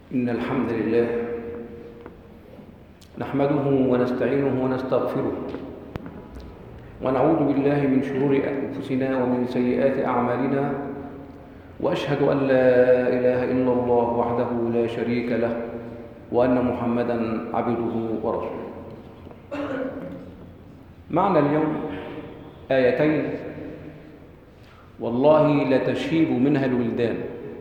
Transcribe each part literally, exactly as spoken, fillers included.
إن الحمد لله نحمده ونستعينه ونستغفره ونعوذ بالله من شرور أنفسنا ومن سيئات أعمالنا، وأشهد أن لا إله إلا الله وحده لا شريك له، وأن محمدًا عبده ورسوله. معنى اليوم آيتين والله لتشيب منها الولدان.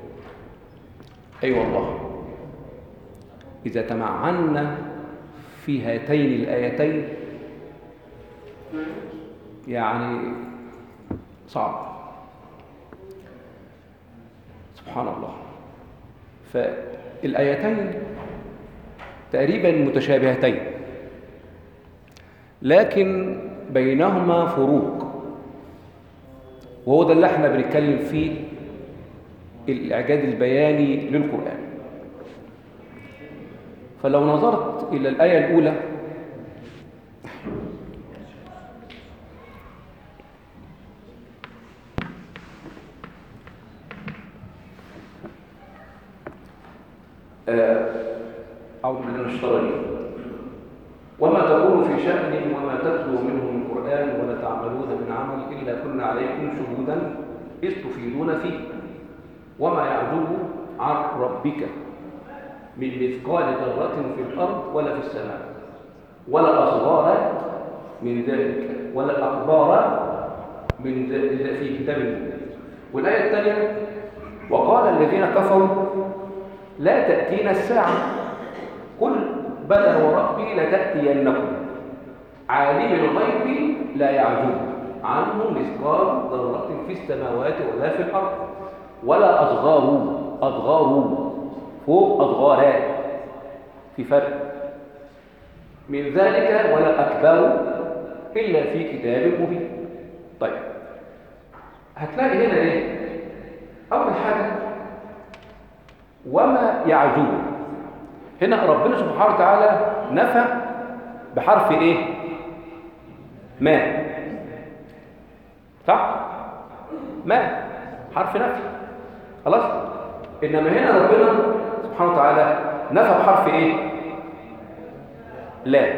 أي أيوة والله إذا تمعنا في هاتين الآيتين يعني صعب، سبحان الله. فالآيتين تقريبا متشابهتين، لكن بينهما فروق، وهو ده اللي احنا بنتكلم فيه، الإعجاز البياني للقرآن. فلو نظرت إلى الآية الأولى أعوذ بالله من الشيطان الرجيم: وما تكون في شأن وما تتلو منه من قرآن ولا تعملون من عمل إلا كنا عليكم شهودا إذ تفيضون فيه وما يعزب عن ربك من مثقال ذرة في الأرض ولا في السماء ولا أصغار من ذلك ولا أكبر من ذلك في كتاب مبين. والآية الثانية: وقال الذين كفروا لا تأتينا الساعة قل بلى وربي لتأتينكم عالم الغيب لا يعزب عنه مثقال ذرة في السماوات ولا في الأرض ولا أصغار أصغار فوق أصغارات، في فرق من ذلك ولا أكبر إلا في كتاب مبين. طيب هتلاقي هنا إيه؟ أول حاجة وما يعزب. هنا ربنا سبحانه وتعالى نفى بحرف إيه؟ ما، صح؟ ما حرف نفي، خلاص؟ إنما هنا ربنا سبحانه وتعالى نفى بحرف إيه؟ لا.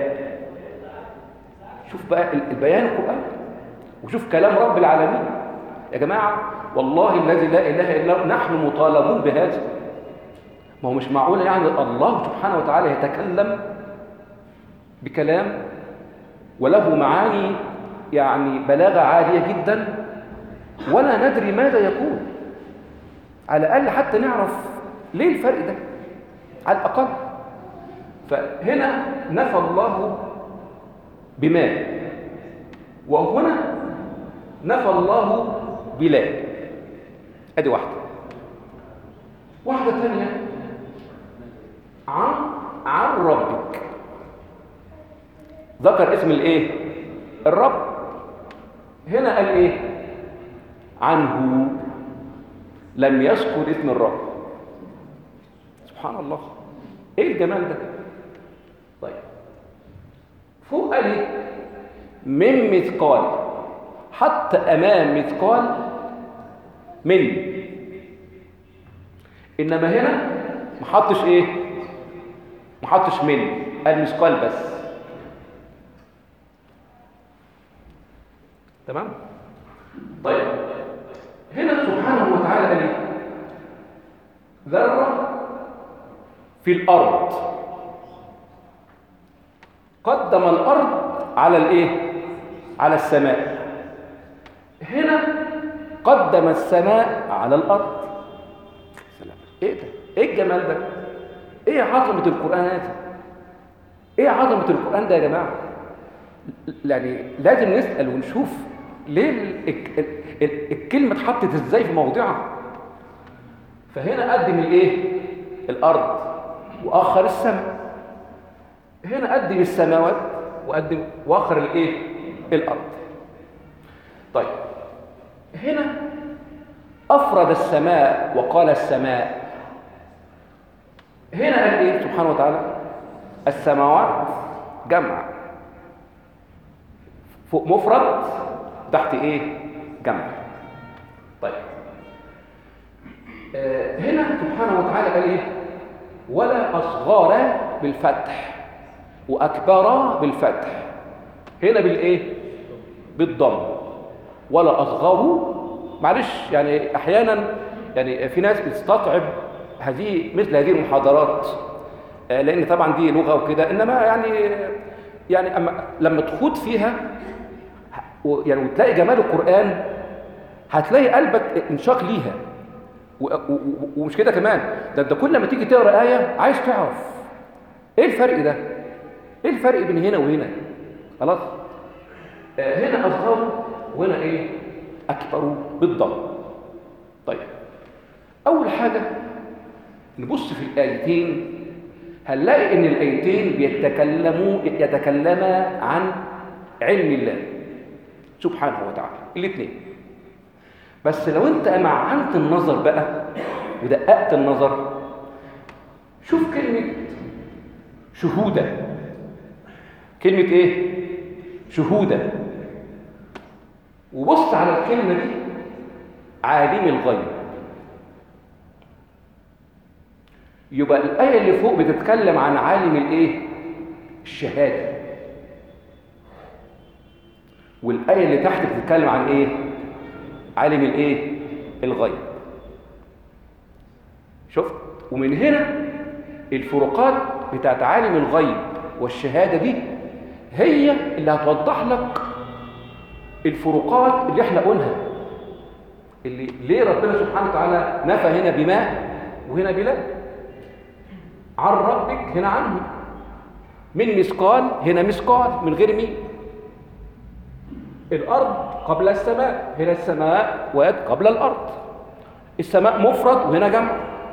شوف بقى البيان القرآن، وشوف كلام رب العالمين. يا جماعة والله الذي لا إله إلا هو نحن مطالبون بهذا. ما هو مش معقول يعني الله سبحانه وتعالى يتكلم بكلام وله معاني يعني بلاغة عالية جدا ولا ندري ماذا يقول. على الأقل حتى نعرف ليه الفرق ده على الأقل. فهنا نفى الله بما، وهنا نفى الله بلا. ادي واحدة. واحدة ثانية عن عن ربك، ذكر اسم الايه؟ الرب. هنا قال ايه؟ عنه، لم يذكر اسم الرب. سبحان الله، ايه الجمال ده؟ طيب فوق قال ايه؟ من مثقال، حتى امام مثقال من. انما هنا ما حطش ايه؟ ما حطش من، قال مثقال بس. تمام؟ طيب هنا سبحانه وتعالى قال ايه؟ ذرة في الأرض. قدم الأرض على الايه؟ على السماء. هنا قدم السماء على الأرض. سلام. ايه ده؟ ايه الجمال ده؟ ايه عظمة القرآن هذا؟ ايه عظمة القرآن ده يا جماعة؟ يعني لازم نسأل ونشوف ليه الكلمة اتحطت ازاي في موضعها. فهنا قدم الايه؟ الأرض وأخر السماء. هنا قدم السماوات وقدم وأخر الايه؟ الأرض. طيب هنا أفرد السماء وقال السماء. هنا قال ايه سبحانه وتعالى؟ السماوات جمع، فوق مفرد تحت ايه؟ جمع. طيب آه هنا سبحانه وتعالى قال ايه؟ ولا أصغر بالفتح، وأكبر بالفتح. هنا بالإيه؟ بالضم. ولا أصغر. معلش يعني أحيانا يعني في ناس بتستطعب هذه مثل هذه المحاضرات، لأن طبعا دي لغة وكده، إنما يعني يعني أما لما تخوض فيها يعني وتلاقي جمال القرآن هتلاقي قلبك انشاق ليها. ومش كده كمان، ده انت كل ما تيجي تقرا آية عايز تعرف ايه الفرق ده، ايه الفرق بين هنا وهنا. خلاص. آه هنا أصغر وهنا ايه؟ أكبر بالضم. طيب، أول حاجة نبص في الآيتين، هنلاقي إن الآيتين بيتكلموا يتكلما عن علم الله سبحانه وتعالى، الاثنين. بس لو أنت أمعنت النظر بقى ودققت النظر، شوف كلمة شهودة. كلمة إيه؟ شهودة. وبص على الكلمة دي عالم الغيب. يبقى الآية اللي فوق بتتكلم عن عالم الإيه؟ الشهادة. والآية اللي تحت بتتكلم عن إيه؟ عالم الإيه؟ الغيب. شفت؟ ومن هنا الفروقات بتاعت عالم الغيب والشهادة دي هي اللي هتوضح لك الفروقات اللي احنا قلناها، اللي ليه ربنا سبحانه وتعالى نفى هنا بما وهنا بلا، عن ربك هنا عنه، من مثقال هنا مثقال من غير مين، الأرض قبل السماء هنا السماء واد قبل الأرض، السماء مفرد وهنا جمع.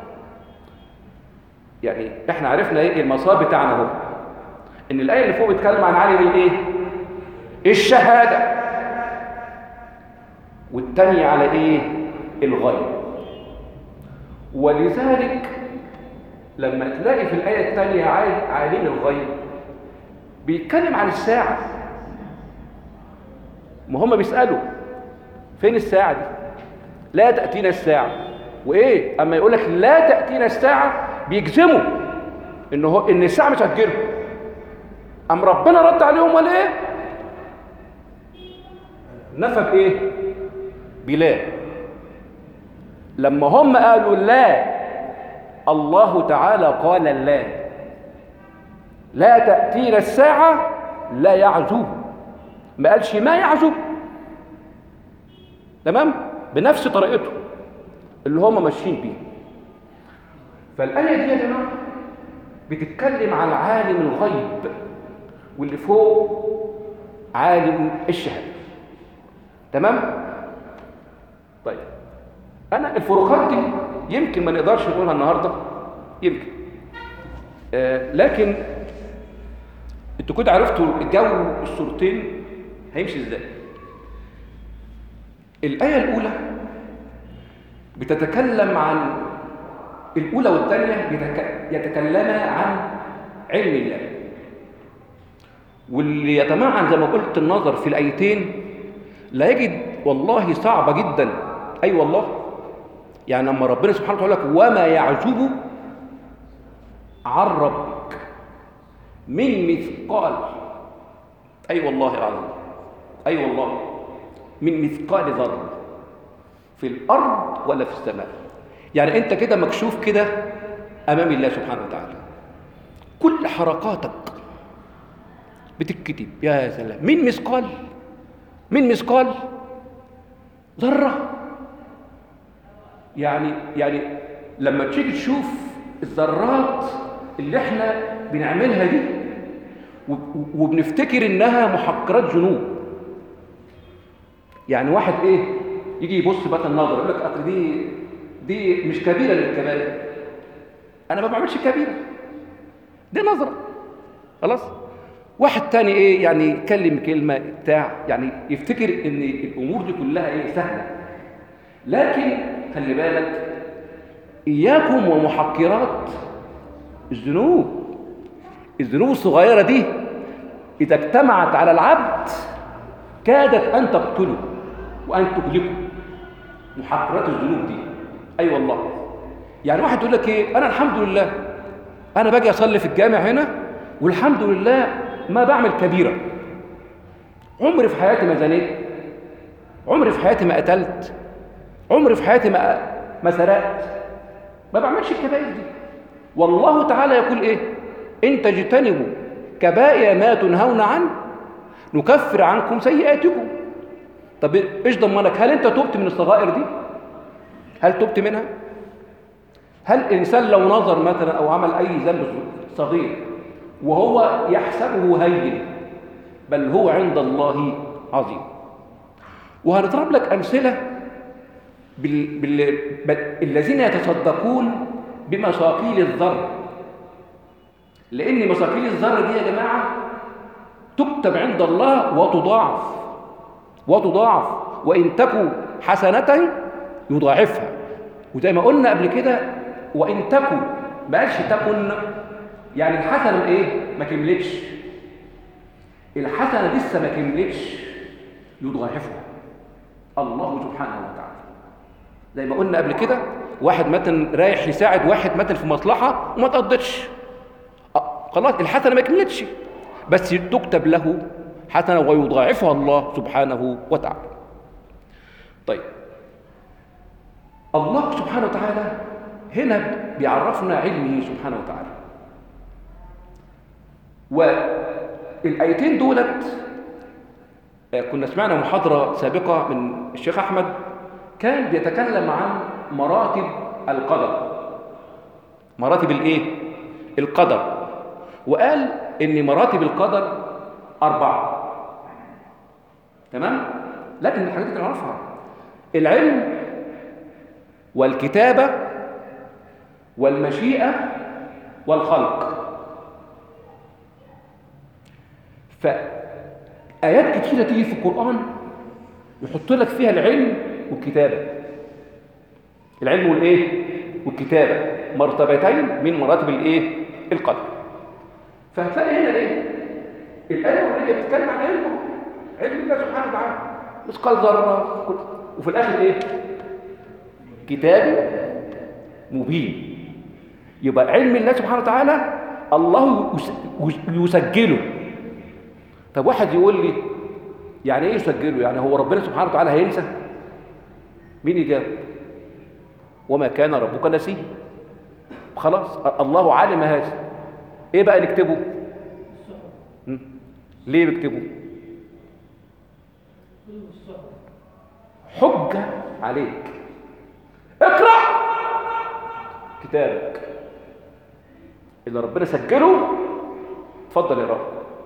يعني احنا عرفنا ايه المسار بتاعنا اهو، ان الآية اللي فوق بتتكلم عن عالم الايه؟ الشهادة، والتانية على ايه؟ الغيب. ولذلك لما تلاقي في الآية الثانية عالم الغيب بيتكلم عن الساعة، ما هم بيسألوا فين الساعة دي؟ لا تأتينا الساعة. وإيه؟ أما يقول لك لا تأتينا الساعة بيجزموا إن هو إن الساعة مش هتجيلهم. أم ربنا رد عليهم ولا إيه؟ نفى بإيه؟ بلا. لما هم قالوا لا، الله تعالى قال لا لا تأتينا الساعة لا يعزوب، ما قالش ما يعزوب. تمام؟ بنفس طريقته اللي هم ماشيين بيه. فالآية دي يا جماعة بتتكلم عن عالم الغيب، واللي فوق عالم الشهادة. تمام؟ طيب، أنا الفروقات دي يمكن ما نقدرش نقولها النهارده، يمكن آه لكن انتوا كده عرفتوا الجو الصورتين هيمشي ازاي. الآية الأولى بتتكلم عن الأولى والثانية يتكلما عن علم الله، واللي يتمعن زي ما قلت النظر في الآيتين لا يجد والله صعبة جدا. أي أيوة والله، يعني لما ربنا سبحانه وتعالى يقول لك وما يعزب عن ربك من مثقال، أي أيوة والله العظيم، أي أيوة والله، من مثقال ذرة في الأرض ولا في السماء. يعني أنت كده مكشوف كده أمام الله سبحانه وتعالى، كل حركاتك بتتكتب. يا سلام، من مثقال، من مثقال ذرة. يعني يعني لما تيجي تشوف الذرات اللي احنا بنعملها دي وبنفتكر انها محقرات ذنوب. يعني واحد ايه يجي يبص بقى النظر يقول لك اصل دي دي مش كبيره للكبائر، انا ما بعملش كبيره، دي نظره. خلاص. واحد تاني ايه يعني يتكلم كلمه بتاع يعني يفتكر ان الامور دي كلها ايه سهله. لكن خلي بالك إياكم ومحقرات الذنوب. الذنوب الصغيرة دي إذا اجتمعت على العبد كادت أن تقتله وأن تهلكه. محقرات الذنوب دي أي أيوة والله. يعني واحد يقول لك إيه، أنا الحمد لله أنا باجي أصلي في الجامع هنا والحمد لله ما بعمل كبيرة، عمري في حياتي ما زنيت، عمري في حياتي ما قتلت، عمري في حياتي ما ما سرقت، ما بعملش الكبائر دي. والله تعالى يقول إيه؟ إن تجتنبوا كبائر ما تنهون عنه نكفر عنكم سيئاتكم. طب إيش ضمنك؟ هل أنت تبت من الصغائر دي؟ هل تبت منها؟ هل الإنسان لو نظر مثلا أو عمل أي ذنب صغير وهو يحسبه هين بل هو عند الله عظيم؟ وهنضرب لك أمثلة بال... بال... بال... الذين يتصدقون بمثاقيل الذر، لأن مثاقيل الذر دي يا جماعة تكتب عند الله وتضاعف وتضاعف وإن تكو حسنة يضاعفها. وزي ما قلنا قبل كده وإن تكو ما قالش تكن، يعني الحسنة إيه؟ ما كملتش، الحسنة لسه ما كملتش يضاعفها الله سبحانه وتعالى. زي ما قلنا قبل كده واحد مثلا رايح يساعد واحد مثلا في مصلحة وما تقضتش، خلاص الحسنة ما كملتش بس تكتب له حسنة ويضاعفها الله سبحانه وتعالى. طيب الله سبحانه وتعالى هنا بيعرفنا علمه سبحانه وتعالى، والآيتين دولت كنا سمعنا محاضرة سابقة من الشيخ أحمد كان بيتكلم عن مراتب القدر، مراتب الايه؟ القدر، وقال ان مراتب القدر أربعة، تمام؟ لكن الحاجات اللي نعرفها العلم والكتابة والمشيئة والخلق. فآيات كتيرة تيجي في القرآن يحط لك فيها العلم والكتابة، العلم والإيه؟ والكتابة مرتبتين من مراتب الإيه؟ القدر. فهتلاقي هنا إيه؟ الآية والآية بتتكلم عن علمه، علم الله سبحانه وتعالى مثقال ذرة، وفي الآخر إيه؟ كتاب مبين. يبقى علم الله سبحانه وتعالى الله يسجله. طب واحد يقول لي يعني ايه يسجله؟ يعني هو ربنا سبحانه وتعالى هينسى؟ مين يجاوب؟ وما كان ربك نسيا. خلاص الله علم هذا، ايه بقى نكتبه؟ ليه بكتبه؟ حجة عليك، اقرأ كتابك اللي ربنا سجله، اتفضل اقرأ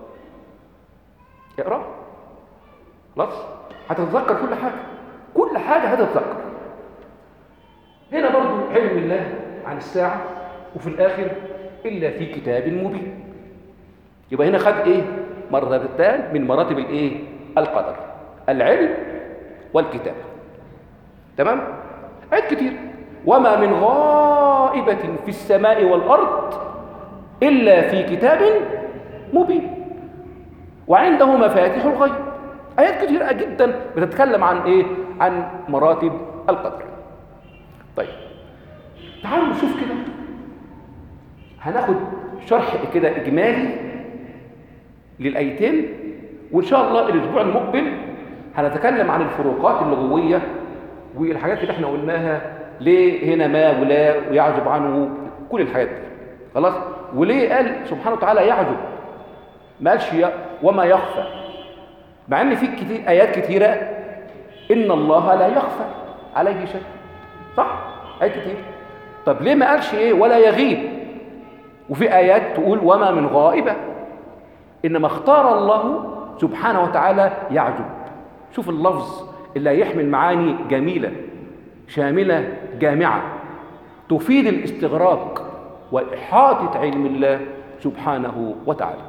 اقرأ خلاص هتتذكر كل حاجة، كل حاجة هتتذكر. هنا برضو علم الله عن الساعة، وفي الآخر إلا في كتاب مبين. يبقى هنا خد إيه؟ مرتبتان من مراتب الإيه؟ القدر، العلم والكتاب. تمام؟ آيات كتير، وما من غائبة في السماء والأرض إلا في كتاب مبين وعنده مفاتيح الغيب. آيات كتيرة جدا بتتكلم عن إيه؟ عن مراتب القدر. طيب تعالوا نشوف كده، هناخد شرح كده إجمالي للآيتين، وإن شاء الله الأسبوع المقبل هنتكلم عن الفروقات اللغوية والحاجات اللي احنا قلناها، ليه هنا ما ولا ويعزب عنه، كل الحاجات دي خلاص. وليه قال سبحانه وتعالى يعزب، ما قالش وما يخفى، مع ان في كتير ايات كتيره ان الله لا يخفى عليه شيء، صح؟ ايات كتير. طب ليه ما قالش ايه ولا يغيب؟ وفي ايات تقول وما من غائبه، انما اختار الله سبحانه وتعالى يعزب. شوف اللفظ اللي هيحمل معاني جميله شامله جامعه تفيد الاستغراق واحاطه علم الله سبحانه وتعالى.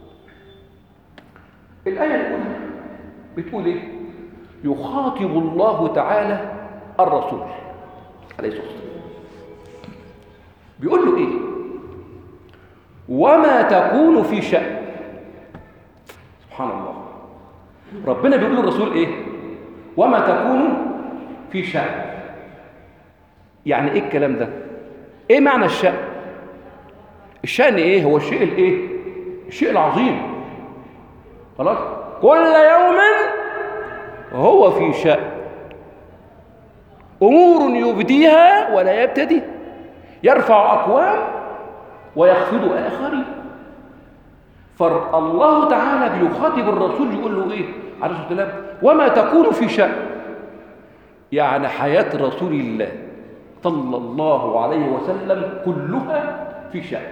الآية الأولى بتقول إيه؟ يخاطب الله تعالى الرسول عليه الصلاة والسلام، بيقول له إيه؟ وما تكون في شأن. سبحان الله، ربنا بيقول للرسول إيه؟ وما تكون في شأن. يعني إيه الكلام ده؟ إيه معنى الشأن؟ الشأن ايه؟ هو الشيء الايه؟ الشيء العظيم. خلاص؟ كل يوم هو في شأن، امور يبديها ولا يبتدي، يرفع اقوام ويخفض اخرين. فالله تعالى بيخاطب الرسول يقول له ايه عليه الصلاه والسلام؟ وما تكون في شأن، يعني حياه رسول الله صلى الله عليه وسلم كلها في شأن،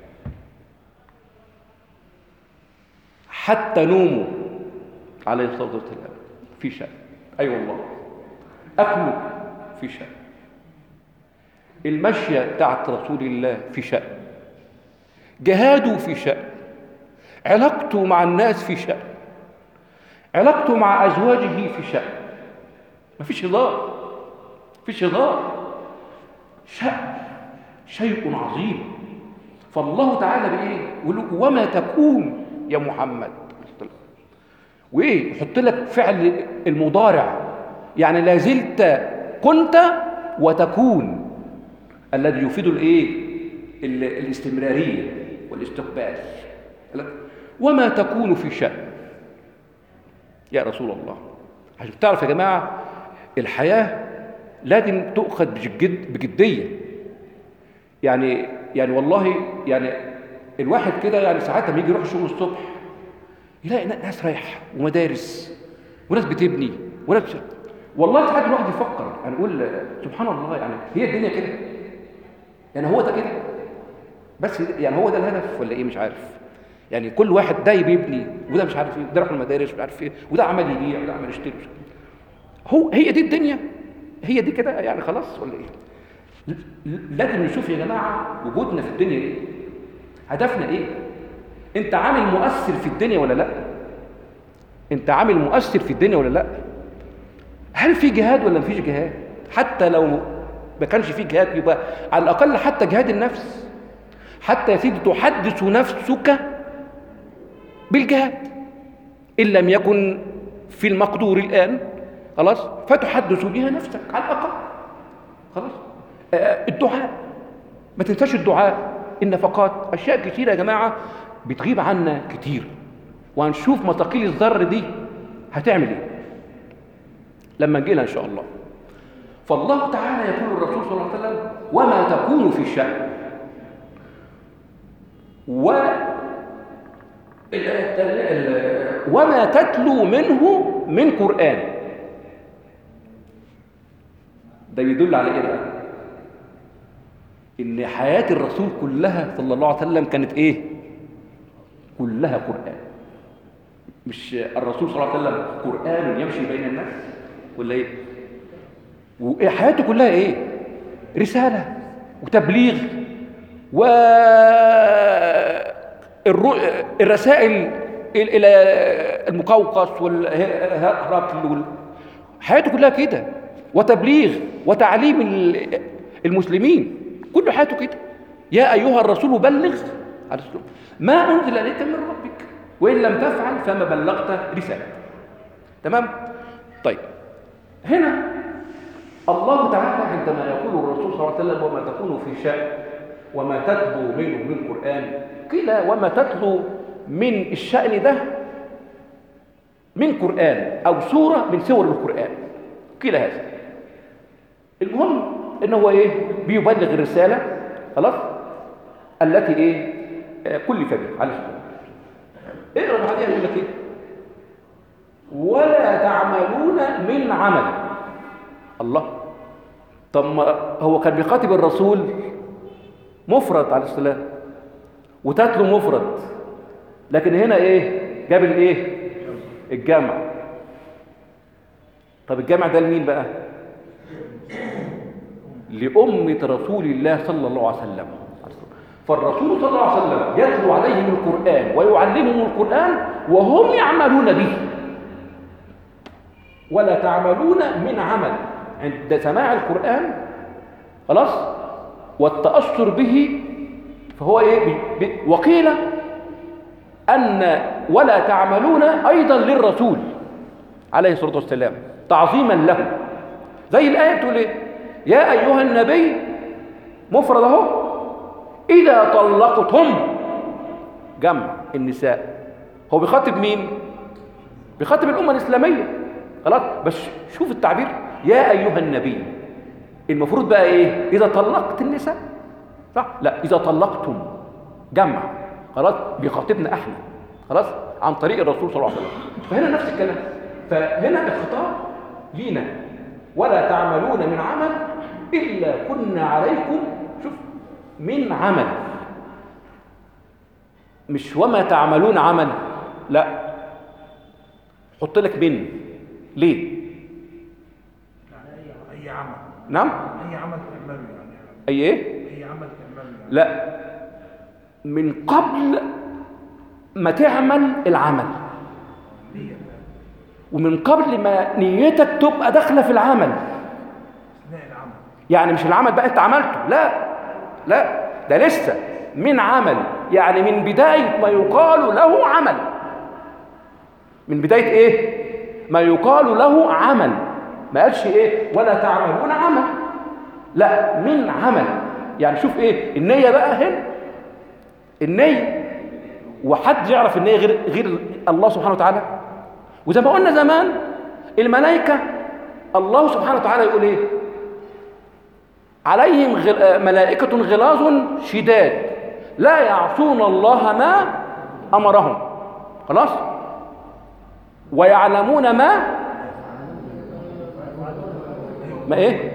حتى نومه عليه الصلاه والسلام في شأن. اي أيوة والله. اكله في شأن، المشيه بتاعت رسول الله في شأن، جهاده في شأن، علاقته مع الناس في شأن، علاقته مع أزواجه في شأن. مفيش هزار، مفيش هزار، شأن شيء عظيم. فالله تعالى بإيه؟ يقول له وما تكون يا محمد، وإيه؟ يحط لك فعل المضارع، يعني لا زلت كنت وتكون، الذي يفيد الإيه؟ الاستمرارية والاستقبال. وما تكون في شأن يا رسول الله. عشان تعرف يا جماعة الحياة لازم تؤخذ بجد بجدية. يعني يعني والله يعني الواحد كده يعني ساعات لما يجي يروح الشغل الصبح يلاقي ناس رايحة ومدارس وناس بتبني وناس بت... والله ساعات الواحد يفكر يعني يقول سبحان الله، يعني هي الدنيا كده؟ يعني هو ده كده بس؟ يعني هو ده الهدف ولا ايه؟ مش عارف. يعني كل واحد ده بيبني وده مش عارف ايه، ده راح المدارس مش عارف ايه، وده عمل يبيع وده عمل يشتري. هو هي دي الدنيا؟ هي دي كده يعني خلاص ولا ايه؟ لازم نشوف يا جماعه وجودنا في الدنيا ايه؟ هدفنا ايه؟ انت عامل مؤثر في الدنيا ولا لا؟ انت عامل مؤثر في الدنيا ولا لا؟ هل في جهاد ولا مفيش جهاد؟ حتى لو ما كانش في جهاد يبقى على الاقل حتى جهاد النفس، حتى يا سيدي تحدث نفسك بالجهاد إن لم يكن في المقدور الآن، خلاص، فتحدث بها نفسك على الأقل. خلاص. آه الدعاء، ما تنساش الدعاء، النفقات، أشياء كثيرة يا جماعة بتغيب عنا كتير، وهنشوف مثاقيل الذر دي هتعمل ايه لما نجيلها إن شاء الله. فالله تعالى يقول الرسول صلى الله عليه وسلم وما تكون في الشأن، و وما تتلو منه من قرآن. ده يدل على ايه بقى؟ ان حياة الرسول كلها صلى الله عليه وسلم كانت ايه؟ كلها قرآن. مش الرسول صلى الله عليه وسلم قرآن يمشي بين الناس ولا ايه؟ وحياته كلها ايه؟ رسالة وتبليغ و الرسائل الى المقوقس والهرقل، حياته كلها كده، وتبليغ وتعليم المسلمين، كل حياته كده. يا ايها الرسول بلغ ما انزل اليك من ربك وان لم تفعل فما بلغت رسالته. تمام؟ طيب هنا الله تعالى عندما يقول الرسول صلى الله عليه وسلم وما تكون في شأن وما تتلو منه من قرآن، قيل وما تتلو من الشأن ده من قرآن أو سورة من سور القرآن، قيل هذا. المهم إنه هو إيه؟ بيبلغ الرسالة، خلاص، التي إيه؟ كلف بها عليه الصلاة والسلام. اقرأ بعدها يقول لك إيه؟ ولا تعملون من عمل. الله، طب ما هو كان بيخاطب الرسول مفرد عليه السلام وتتلو مفرد، لكن هنا ايه؟ جاب الايه؟ الجمع. طب الجمع ده لمين بقى؟ لأمة رسول الله صلى الله عليه وسلم. فالرسول صلى الله عليه وسلم يتلو عليهم القرآن ويعلمهم القرآن وهم يعملون به. ولا تعملون من عمل، عند سماع القرآن خلاص والتأثر به فهو ايه؟ وقيل أن ولا تعملون أيضا للرسول عليه الصلاة والسلام تعظيما له، زي الآية بتقول ايه؟ يا أيها النبي، مفرد اهو، إذا طلقتم جمع النساء. هو بيخاطب مين؟ بيخاطب الأمة الإسلامية. خلاص، بس شوف التعبير، يا أيها النبي. المفروض بقى إيه؟ إذا طلقت النساء، صح؟ لا، إذا طلقتم جمع. خلاص، بيخاطبنا احنا، خلاص، عن طريق الرسول صلى الله عليه وسلم. فهنا نفس الكلام. فهنا الخطاب لينا، ولا تعملون من عمل إلا كنا عليكم، شوف، من عمل، مش وما تعملون عمل، لا، حط لك من. ليه؟ يعني أي عمل. نعم؟ أي عمل تعمله يعني. أي إيه؟ أي عمل تعمله يعني. لا، من قبل ما تعمل العمل، ومن قبل ما نيتك تبقى داخله في العمل. أثناء العمل. يعني مش العمل بقى انت عملته، لا لا، ده لسه من عمل، يعني من بدايه ما يقال له عمل. من بدايه ايه؟ ما يقال له عمل. ما قالش ايه ولا تعملون عمل، لا، من عمل. يعني شوف ايه النيه بقى هنا، النيه. وحد يعرف النيه غير غير الله سبحانه وتعالى؟ وزي ما قلنا زمان، الملائكه الله سبحانه وتعالى يقول ايه؟ عليهم غل... ملائكه غلاظ شداد لا يعصون الله ما امرهم، خلاص، ويعلمون ما ما ايه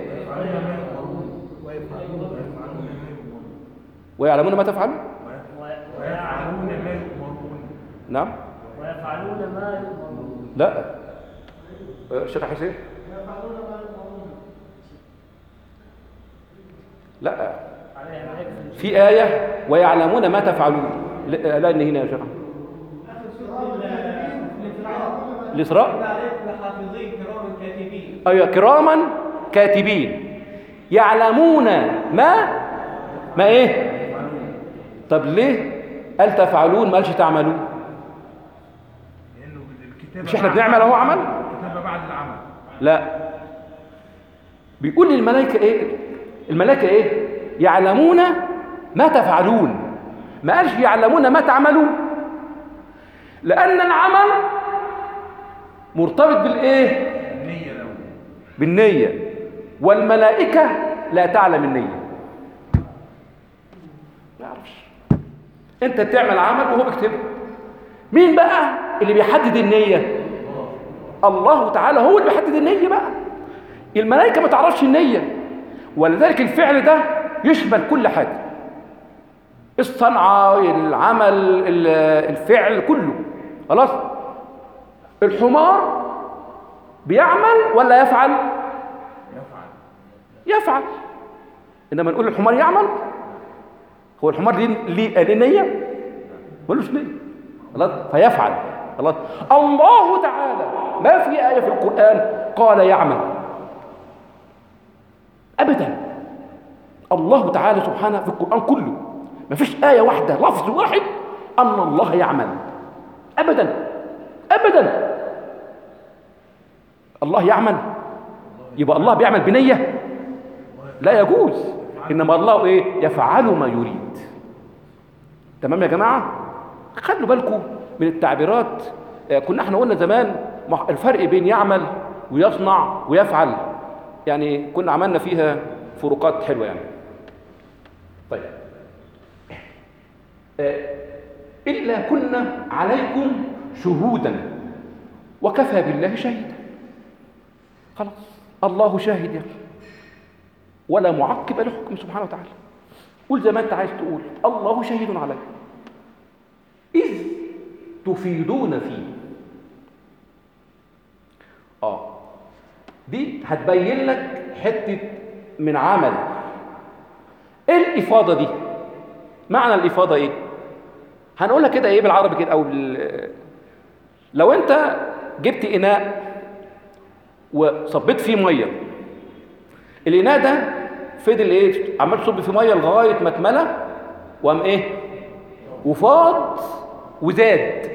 ويعلمون ما تفعلون ويفعلون ما يؤمرون. نعم، ويفعلون ما يؤمرون. لا، الشيخ حسين، ويفعلون ما يؤمرون. لا، في آية ويعلمون ما تفعلون. لا، لا، إن هنا يا شيخ الإسراء. حافظين كراما كاتبين. أيوة، كراما كاتبين يعلمون ما ما إيه. طب ليه قال تفعلون ما قالش تعملون؟ لأنه الكتابة مش إحنا بنعمل أهو عمل؟ الكتابة بعد العمل. لا، بيقول للملائكة إيه؟ الملائكة إيه؟ يعلمون ما تفعلون، ما قالش يعلمون ما تعملون، لأن العمل مرتبط بالإيه؟ النية لو. بالنية، والملائكة لا تعلم النية، ما يعرفش. أنت بتعمل عمل وهو بيكتبه. مين بقى اللي بيحدد النية؟ الله تعالى هو اللي بيحدد النية بقى. الملائكة ما تعرفش النية، ولذلك الفعل ده يشمل كل حاجة، الصنعة، العمل، الفعل كله، خلاص. الحمار بيعمل ولا يفعل؟ يفعل. يفعل. إنما نقول الحمار يعمل، هو الحمار ليه ليه نية؟ ملوش نية، خلاص، فيفعل، خلاص. الله تعالى ما في آية في القرآن قال يعمل أبدا. الله تعالى سبحانه في القرآن كله ما فيش آية واحدة، لفظ واحد أن الله يعمل أبدا أبدا. الله يعمل يبقى الله بيعمل بنية؟ لا يجوز. إنما الله إيه؟ يفعل ما يريد. تمام يا جماعة؟ خلوا بالكم من التعبيرات. كنا احنا قلنا زمان الفرق بين يعمل ويصنع ويفعل، يعني كنا عملنا فيها فروقات حلوة يعني. طيب، إلا كنا عليكم شهودا وكفى بالله شهيدا. خلاص، الله شاهد يعني، ولا معقب لحكم سبحانه وتعالى. قول زي ما انت عايز تقول، الله شهيد عليكم إذ تفيدون فيه. اه دي هتبين لك حتة من عمل. ايه الإفاضة دي؟ معنى الإفاضة ايه؟ هنقولها كده ايه بالعربي كده، او بال... لو انت جبت إناء وصبيت فيه مية، الإناء ده فضل ايه؟ عمال تصب فيه مية لغاية ما اتملى وقام ايه؟ وفاض وزاد.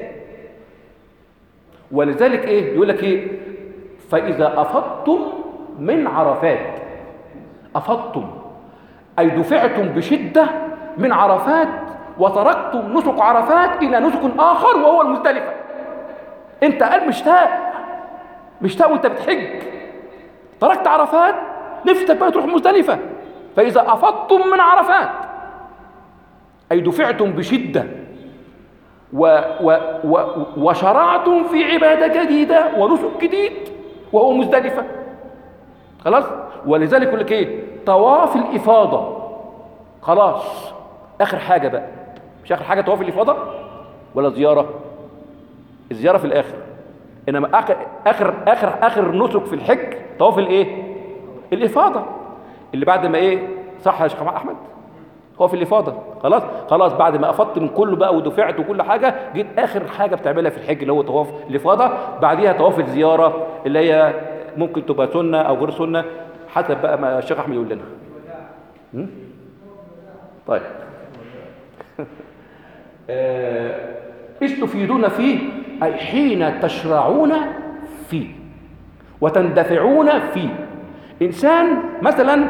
ولذلك ايه؟ يقول لك ايه؟ فإذا أفضتم من عرفات، أفضتم أي دفعتم بشدة من عرفات وتركتم نسك عرفات إلى نسك آخر وهو المزدلفة. أنت قال مشتاق مشتاق وأنت بتحج، تركت عرفات نفسك بقى تروح مزدلفة. فإذا أفضتم من عرفات أي دفعتم بشدة و و و وشرعتم في عبادة جديدة ونسك جديد وهو مزدلفة. خلاص. ولذلك يقول لك ايه؟ طواف الإفاضة. خلاص آخر حاجة بقى، مش آخر حاجة طواف الإفاضة ولا زيارة؟ الزيارة في الآخر، إنما آخر آخر آخر آخر نسك في الحج طواف الإيه؟ الإفاضة اللي بعد ما إيه؟ صح يا شيخ أحمد؟ هو في الإفاضة. خلاص خلاص بعد ما أفضت من كله بقى ودفعت وكل حاجة، جيت آخر حاجة بتعملها في الحج اللي هو طواف الإفاضة، بعديها طواف الزيارة اللي هي ممكن تبقى سنة أو غير سنة حسب بقى ما الشيخ أحمد يقول لنا. م? طيب إذ تفيدون فيه أي حين تشرعون فيه وتندفعون فيه. إنسان مثلا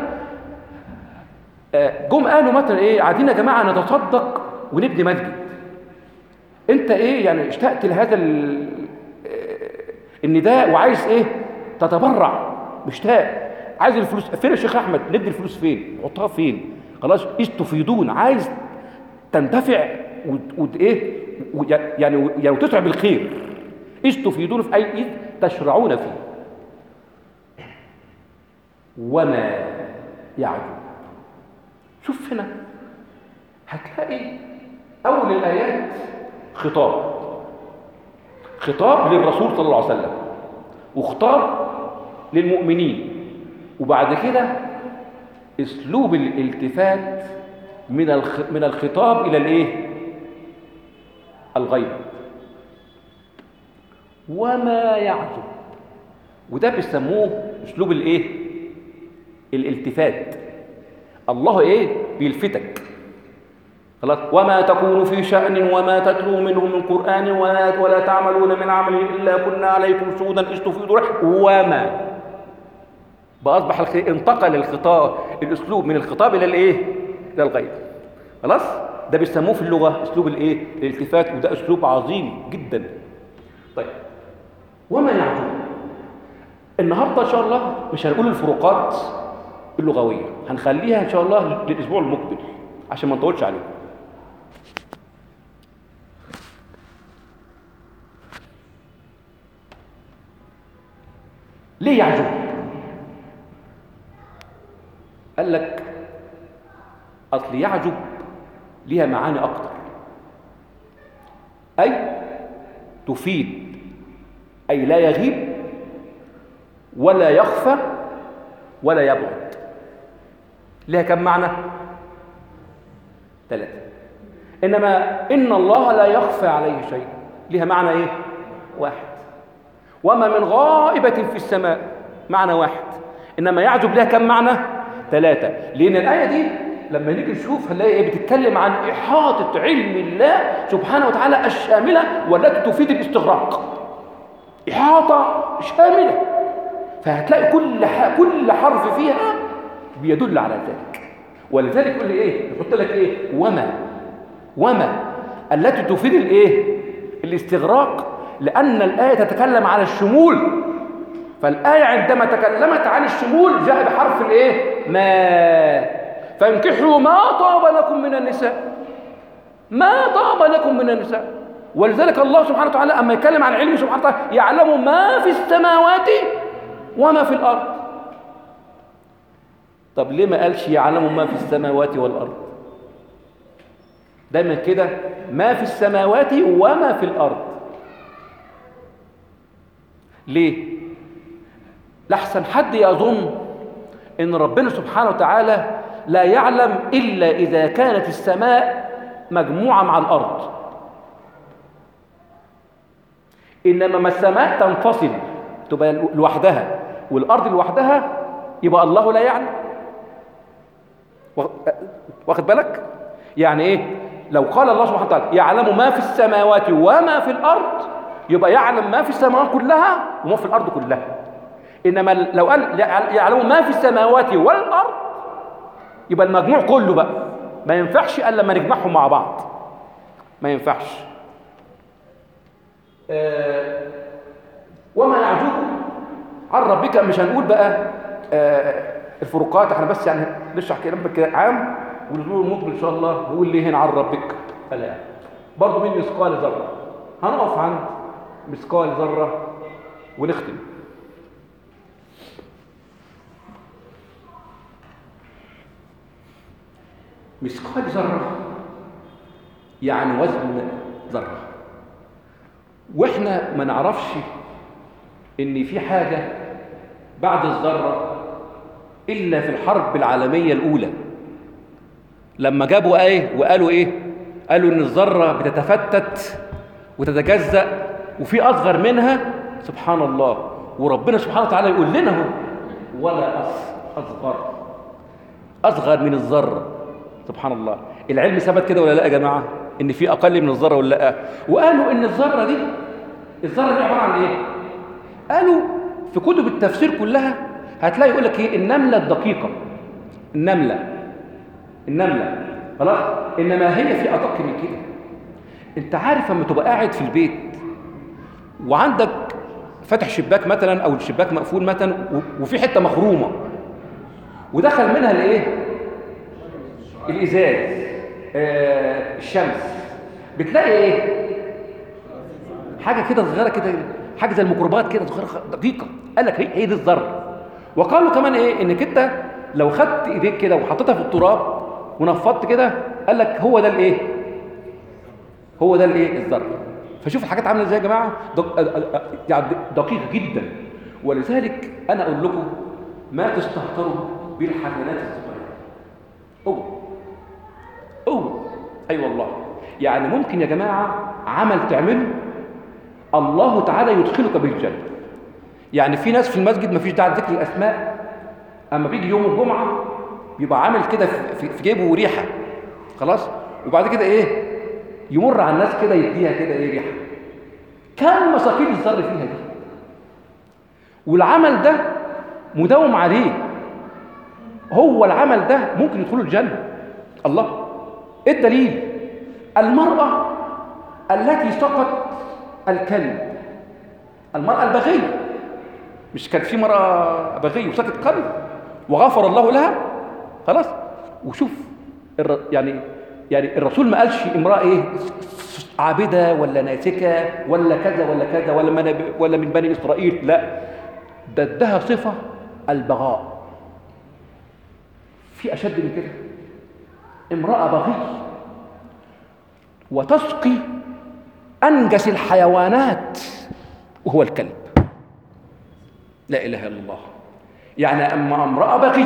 جم قالوا مثلا ايه، قاعدين يا جماعه نتصدق ونبني مسجد، انت ايه يعني اشتقت لهذا النداء وعايز ايه تتبرع، مشتاق عايز الفلوس. فين يا شيخ احمد؟ ندي الفلوس فين؟ نحطها فين؟ خلاص اذ تفيدون عايز تندفع ود ايه يعني يعني تسعى بالخير. اذ تفيدون في اي اذ تشرعون فيه. وما يعجب، شوف هنا هتلاقي أول الآيات خطاب خطاب للرسول صلى الله عليه وسلم وخطاب للمؤمنين، وبعد كده اسلوب الالتفات من من الخطاب إلى الايه؟ الغيب. وما يعجب، وده بيسموه اسلوب الايه؟ الالتفات. الله ايه؟ بيلفتك. خلاص. وما تكون في شأن وما تتلو منه من قرآن ولا, ولا تعملون من عمل إلا كنا عليكم شهودا إذ تفيضون. وما بأصبح الخ... انتقل الخطاب الأسلوب من الخطاب إلى الايه؟ إلى الغيب. خلاص. ده بيسموه في اللغة اسلوب الايه؟ الالتفات، وده اسلوب عظيم جدا. طيب وما يعجب، النهارده ان شاء الله مش هنقول الفروقات اللغوية، هنخليها إن شاء الله للأسبوع المقبل عشان ما نطولش عليكم. ليه يعجب؟ قال لك أصل يعجب ليها معاني أكتر، أي تفيد، أي لا يغيب ولا يخفى ولا يبعد. لها كم معنى؟ ثلاثة. إنما إن الله لا يخفى عليه شيء، لها معنى إيه؟ واحد. وما من غائبة في السماء، معنى واحد. إنما يعجب لها كم معنى؟ ثلاثة. لأن الآية دي لما نيجي نشوف هنلاقي إيه؟ بتتكلم عن إحاطة علم الله سبحانه وتعالى الشاملة والتي تفيد الاستغراق. إحاطة شاملة، فهتلاقي كل كل حرف فيها بيدل على ذلك. ولذلك يقول لي ايه؟ يحط لك ايه؟ وما وما التي تفيد الايه؟ الاستغراق، لان الايه تتكلم على الشمول. فالايه عندما تكلمت عن الشمول جاء بحرف الايه؟ ما. فانكحوا ما طاب لكم من النساء، ما طاب لكم من النساء. ولذلك الله سبحانه وتعالى اما يتكلم عن علمه سبحانه وتعالى يعلم ما في السماوات وما في الارض. طب ليه ما قالش يعلم ما في السماوات والارض؟ دايما كده ما في السماوات وما في الارض. ليه؟ لحسن حد يظن ان ربنا سبحانه وتعالى لا يعلم الا اذا كانت السماء مجموعه مع الارض. انما ما السماء تنفصل تبقى لوحدها والارض لوحدها يبقى الله لا يعلم. واخد بالك؟ يعني ايه؟ لو قال الله سبحانه وتعالى يعلم ما في السماوات وما في الارض يبقى يعلم ما في السماوات كلها وما في الارض كلها. انما لو قال يعلم ما في السماوات والارض يبقى المجموع كله بقى. ما ينفعش الا لما نجمعهم مع بعض، ما ينفعش. آه وما يعجبك عن ربك، مش هنقول بقى آه الفروقات، احنا بس يعني نشرح كلام كده عام، والاسبوع المقبل ان شاء الله نقول ليه هنا عن ربك. فلا برضه من مثقال ذره، هنقف عند مثقال ذره ونختم. مثقال ذره يعني وزن ذره، واحنا ما نعرفش ان في حاجه بعد الذره الا في الحرب العالميه الاولى، لما جابوا ايه وقالوا ايه، قالوا ان الذره بتتفتت وتتجزأ وفي اصغر منها، سبحان الله. وربنا سبحانه وتعالى يقول لنا هو ولا اصغر اصغر من الذره، سبحان الله. العلم ثبت كده ولا لا يا جماعه، ان في اقل من الذره ولا لا؟ وقالوا ان الذره دي الذره دي عباره عن ايه؟ قالوا في كتب التفسير كلها هتلاقي يقول لك ايه، النمله الدقيقه، النمله النمله خلاص، انما هي في ادق من كده. انت عارف لما تبقى قاعد في البيت وعندك فتح شباك مثلا او الشباك مقفول مثلا وفي حته مخرومه ودخل منها الايه، الازاز، آه الشمس، بتلاقي ايه، حاجه كده صغيره كده، حاجه زي الميكروبات كده صغيره دقيقه. قال لك هي دي الذره. وقالوا كمان ايه، انك انت لو خدت ايديك كده وحطيتها في التراب ونفضت كده، قال لك هو ده الايه، هو ده الايه، الذره. فشوف الحاجات عامله ازاي يا جماعه، يعني دقيقه جدا. ولذلك انا اقول لكم ما تستهتروا بالحسنات الصغيره. اوعوا اوعوا اي أيوة والله. يعني ممكن يا جماعه عمل تعمله الله تعالى يدخلك بالجنه. يعني في ناس في المسجد ما فيش داعي لذكر الاسماء، اما بيجي يوم الجمعه بيبقى عامل كده في, في جيبه ريحه خلاص، وبعد كده ايه يمر على الناس كده يديها كده ايه ريحه. كم مساكين الذر فيها دي، والعمل ده مداوم عليه. هو العمل ده ممكن يدخلوا الجنه. الله، ايه الدليل؟ المراه التي سقط الكلب، المراه البغيه، مش كانت في مرأة بغية وسكت قلب وغفر الله لها خلاص. وشوف الر... يعني يعني الرسول ما قالش امرأة ايه عابدة ولا ناسكة ولا كذا ولا كذا ولا من ولا من بني اسرائيل، لا، ده ادها صفة البغاء. في اشد من كده، امرأة بغية وتسقي انجس الحيوانات وهو الكلب. لا إله إلا الله. يعني أما امرأة بغي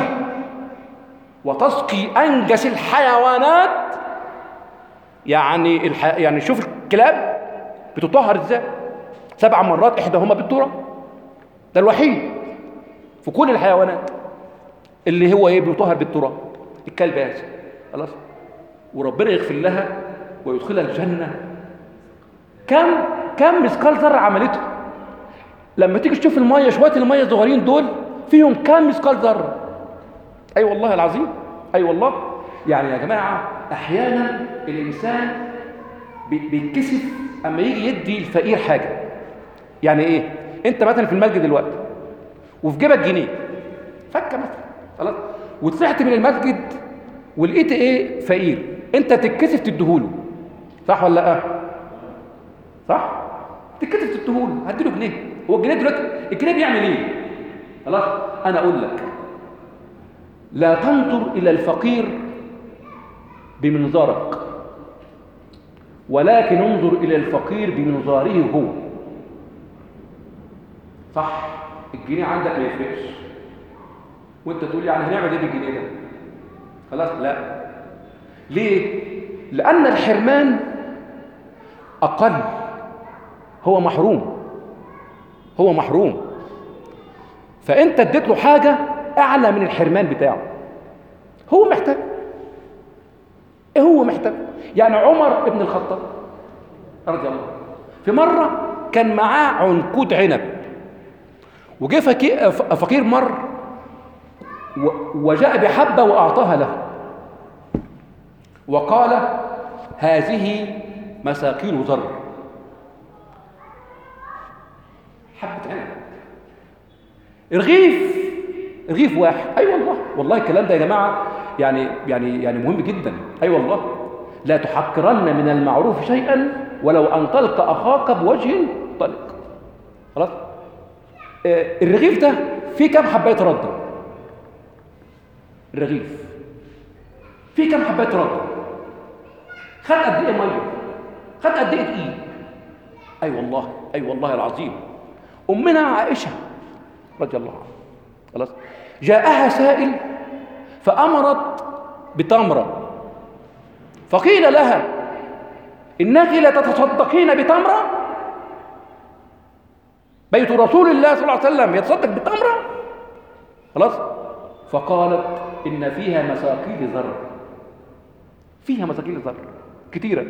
وتسقي أنجس الحيوانات، يعني الح... يعني شوف الكلاب بتطهر ازاي، سبع مرات إحداهما بالتراب. ده الوحيد في كل الحيوانات اللي هو ايه بيطهر بالتراب، الكلب هذا خلاص. وربنا يغفر لها ويدخلها الجنة. كم كم مثقال ذرة عملته. لما تيجي تشوف الميه، شويه الميه الصغيرين دول فيهم كام مثقال ذره. اي أيوة والله العظيم، اي أيوة والله. يعني يا جماعه احيانا الانسان بيتكسف اما يجي يدي الفقير حاجه. يعني ايه، انت مثلا في المسجد دلوقتي وفي جيبك جنيه فكه مثلا خلاص، وطلعت من المسجد ولقيت ايه فقير، انت تتكسف تديهوله، صح ولا لا؟ صح، تتكسف تديهوله، هديله جنيه. هو الجنيه دلوقتي الجنيه بيعمل ايه؟ خلاص. انا اقول لك لا تنظر الى الفقير بمنظارك، ولكن انظر الى الفقير بمنظاره هو. صح، الجنيه عندك ما يفرقش، وانت تقول يعني هنعمل ايه بالجنيه ده؟ خلاص، لا. ليه؟ لان الحرمان اقل، هو محروم، هو محروم، فانت اديت له حاجه اعلى من الحرمان بتاعه. هو محتاج ايه، هو محتاج. يعني عمر بن الخطاب رضي الله عنه في مره كان معاه عنقود عنب، وجه فقير مر وجاء بحبه واعطاها له. وقال هذه مساكين ذر، حبة عنب، رغيف رغيف واحد. اي أيوة والله، والله الكلام ده يا جماعه يعني يعني يعني مهم جدا. اي أيوة والله، لا تحقرن من المعروف شيئا ولو ان تلقى اخاك بوجه طلق. خلاص. آه الرغيف ده فيه كام حبايه رده؟ الرغيف فيه كام حبايه رده؟ خد قد ايه ميه؟ خد قد ايه دقيق؟ اي أيوة والله، اي أيوة والله العظيم. امنا عائشه رضي الله عنها، خلاص، جاءها سائل فامرت بتمره، فقيل لها انك لتتصدقين بتمره؟ بيت رسول الله صلى الله عليه وسلم يتصدق بتمره؟ خلاص. فقالت ان فيها مساكين ذر، فيها مساكين ذر كتيره.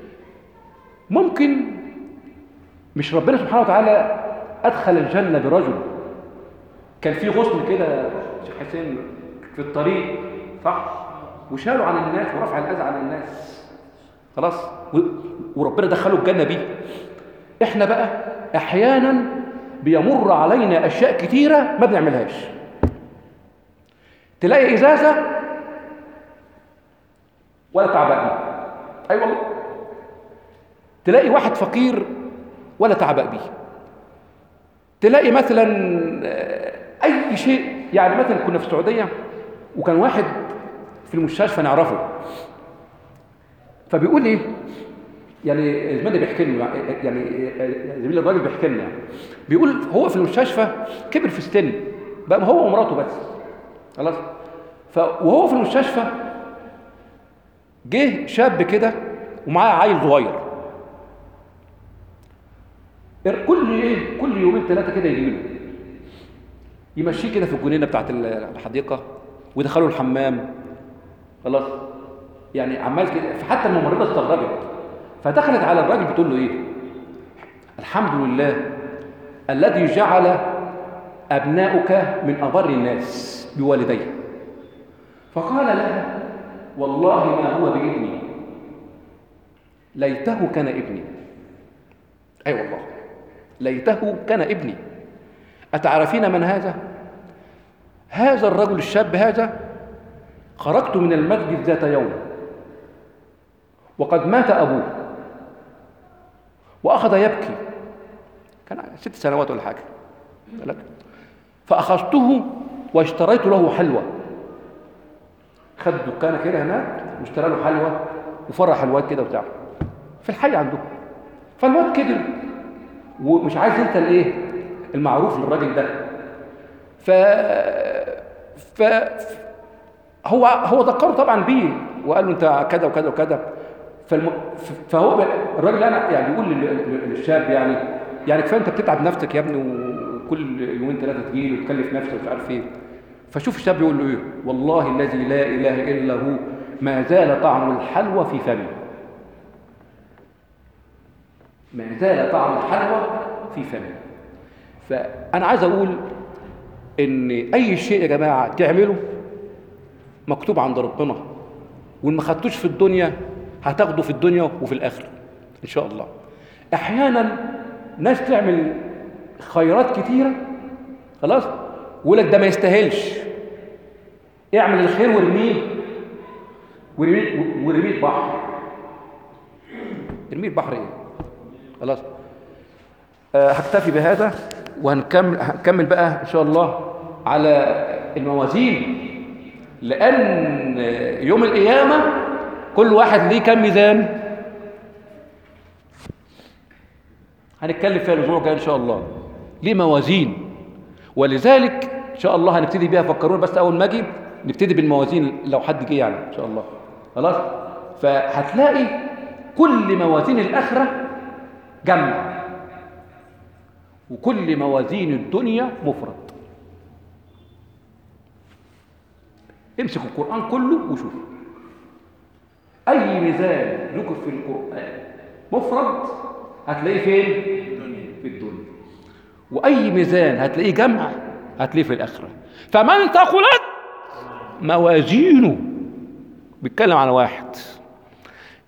ممكن مش ربنا سبحانه وتعالى ادخل الجنه برجل كان في غصن كده شيخ حسين في الطريق، صح، وشالوا عن الناس ورفع الاذى عن الناس، خلاص، وربنا دخله الجنه بيه. احنا بقى احيانا بيمر علينا اشياء كتيره ما بنعملهاش. تلاقي ازازه ولا تعبان، اي أيوة والله. تلاقي واحد فقير ولا تعبأ بيه. تلاقي مثلا اي شيء، يعني مثلا كنا في السعوديه وكان واحد في المستشفى نعرفه، فبيقول ايه، يعني زميلي بيحكي لنا، يعني زميل الراجل بيحكي لنا، يعني بيقول هو في المستشفى كبر في السن بقى هو ومراته بس، خلاص. فوهو في المستشفى جه شاب كده ومعاه عيل صغير، كل ايه كل يومين ثلاثه كده يجي له يمشيه كده في الجنينه بتاعت الحديقه ويدخله الحمام، خلاص، يعني عمال كده. فحتى الممرضه استغربت، فدخلت على الراجل بتقول له ايه، الحمد لله الذي جعل ابناؤك من ابر الناس بوالديه. فقال لها والله ما هو بابني، ليته كان ابني. اي أيوة والله، ليته كان ابني. أتعرفين من هذا؟ هذا الرجل الشاب هذا خرجت من المسجد ذات يوم وقد مات أبوه وأخذ يبكي، كان ست سنوات ولا حاجة، فأخذته واشتريت له حلوى. خد دكانة كده هناك واشترى له حلوى وفرح حلوات كده وبتاع في الحي عنده. فالواد كبر ومش عايز انت الايه المعروف للراجل ده. ف ف هو هو ذكره طبعا بيه وقال له انت كذا وكذا وكذا. فالم... فهو الراجل انا يعني بيقول للشاب يعني يعني كفايه انت بتتعب نفسك يا ابني وكل يومين ثلاثه تجيلي وتكلف نفسك ومش عارف ايه. فشوف الشاب بيقول له ايه، والله الذي لا اله الا هو ما زال طعم الحلوى في فمي، ما زال طعم الحلوى في فمي. فانا عايز اقول ان اي شيء يا جماعه تعمله مكتوب عند ربنا، وان ما خدتوش في الدنيا هتاخده في الدنيا وفي الاخره ان شاء الله. احيانا ناس تعمل خيرات كتيره خلاص ويقول لك ده ما يستاهلش، اعمل الخير وارميه ورميه البحر. ارميه البحر ايه؟ خلاص. أه هكتفي بهذا وهنكمل هنكمل بقى ان شاء الله على الموازين، لان يوم القيامه كل واحد ليه كام ميزان هنتكلم فيها الاسبوع الجاي ان شاء الله. ليه موازين، ولذلك ان شاء الله هنبتدي بيها. فكروني بس اول ما اجي نبتدي بالموازين لو حد جه يعني ان شاء الله. خلاص. فهتلاقي كل موازين الاخره جمع وكل موازين الدنيا مفرد. امسك القرآن كله وشوف اي ميزان ذكر في القرآن مفرد هتلاقيه فين؟ في الدنيا. واي ميزان هتلاقيه جمع هتلاقيه في الاخره. فمن ثقلت موازينه، بيتكلم على واحد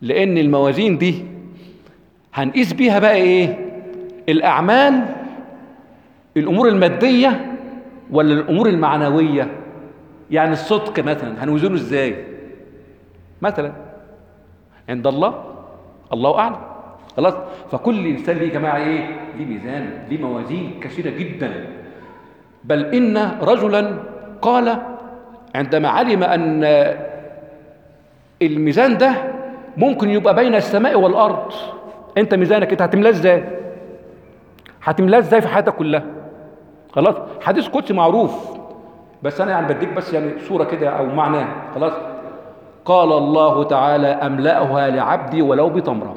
لأن الموازين دي هنقيس بيها بقى إيه؟ الأعمال، الأمور المادية ولا الأمور المعنوية؟ يعني الصدق مثلا هنوزنه إزاي؟ مثلا عند الله الله أعلم. خلاص. فكل إنسان ليه يا جماعة إيه؟ ليه ميزان، ليه موازين كثيرة جدا. بل إن رجلا قال عندما علم أن الميزان ده ممكن يبقى بين السماء والأرض، أنت ميزانك أنت هتملاه إزاي؟ هتملاه إزاي في حياتك كلها؟ خلاص. حديث قدسي معروف، بس أنا يعني بديك بس يعني صورة كده أو معناه. خلاص. قال الله تعالى أملأها لعبدي ولو بتمرة.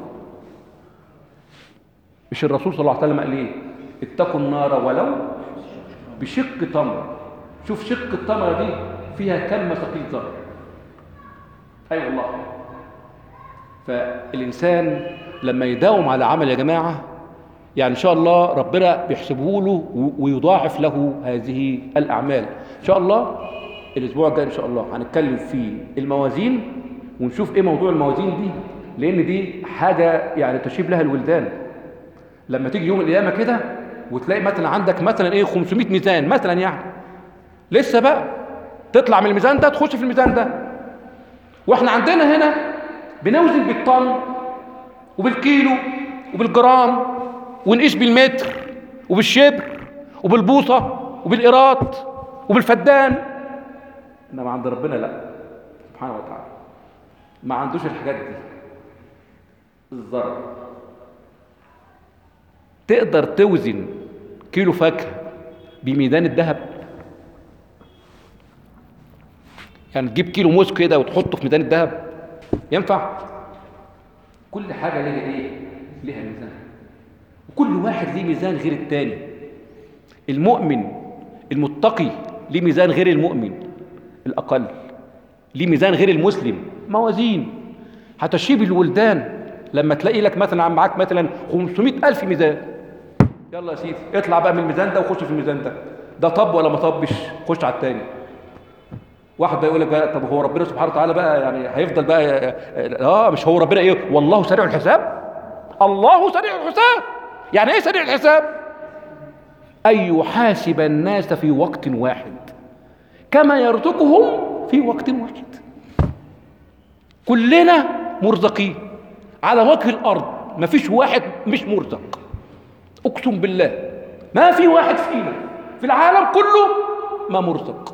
مش الرسول صلى الله عليه وسلم قال إيه؟ اتقوا النار ولو بشق تمرة. شوف شق التمرة دي فيها كم مثقيل ذرة. أي أيوة والله. فالإنسان لما يداوم على عمل يا جماعة، يعني إن شاء الله ربنا بيحسبه له ويضاعف له هذه الأعمال. إن شاء الله الأسبوع الجاي إن شاء الله هنتكلم في الموازين ونشوف إيه موضوع الموازين دي، لأن دي حاجة يعني تشيب لها الولدان. لما تيجي يوم القيامة كده وتلاقي مثلا عندك مثلا إيه خمسمائة ميزان مثلا، يعني لسه بقى تطلع من الميزان ده تخش في الميزان ده، واحنا عندنا هنا بنوزن بالطن وبالكيلو وبالجرام ونقيس بالمتر وبالشبر وبالبوصة وبالقيراط وبالفدان. انما عند ربنا لا سبحانه وتعالى ما عندوش الحاجات دي. الذرة تقدر توزن كيلو فاكهة بميزان الذهب؟ يعني تجيب كيلو موز كده وتحطه في ميزان الذهب؟ ينفع؟ كل حاجة ليها ايه؟ ليها ميزان، وكل واحد ليه ميزان غير التاني. المؤمن المتقي ليه ميزان غير المؤمن الأقل، ليه ميزان غير المسلم. موازين هتشيب الولدان لما تلاقي لك مثلا معاك مثلا خمسمائة ألف ميزان. يلا يا سيدي اطلع بقى من الميزان ده وخش في الميزان ده، ده طب ولا ما طبش؟ خش على التاني. واحد بقى يقول لك بقى طب هو ربنا سبحانه وتعالى بقى يعني هيفضل بقى اه مش هو ربنا ايه؟ والله سريع الحساب. الله سريع الحساب. يعني ايه سريع الحساب؟ أن يحاسب الناس في وقت واحد كما يرزقهم في وقت واحد. كلنا مرزقين على وجه الأرض، ما فيش واحد مش مرزق. أقسم بالله ما في واحد فينا في العالم كله ما مرزق.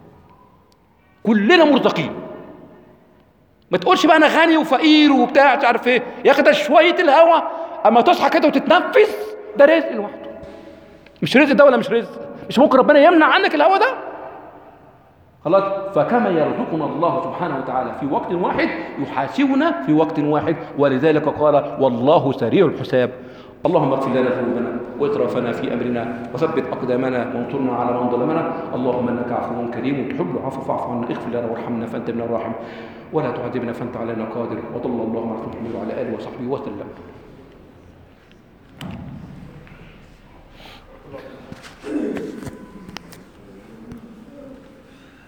كلنا مرزقين. ما تقولش بقى أنا غني وفقير وبتاع مش عارف إيه. يا أخي ده شوية الهوا أما تصحى كده وتتنفس ده رزق لوحده. مش رزق ده ولا مش رزق؟ مش ممكن ربنا يمنع عنك الهوا ده؟ خلاص. فكما يرزقنا الله سبحانه وتعالى في وقت واحد يحاسبنا في وقت واحد، ولذلك قال والله سريع الحساب. اللهم اغفر لنا ذنوبنا واسرافنا في امرنا وثبت اقدامنا وانصرنا على من ظلمنا. اللهم انك عفو كريم تحب العفو فاعف عنا، اغفر لنا وارحمنا فانت بنا الراحم، ولا تعذبنا فانت علينا قادر. وصلى الله على محمد وعلى اله وصحبه وسلم.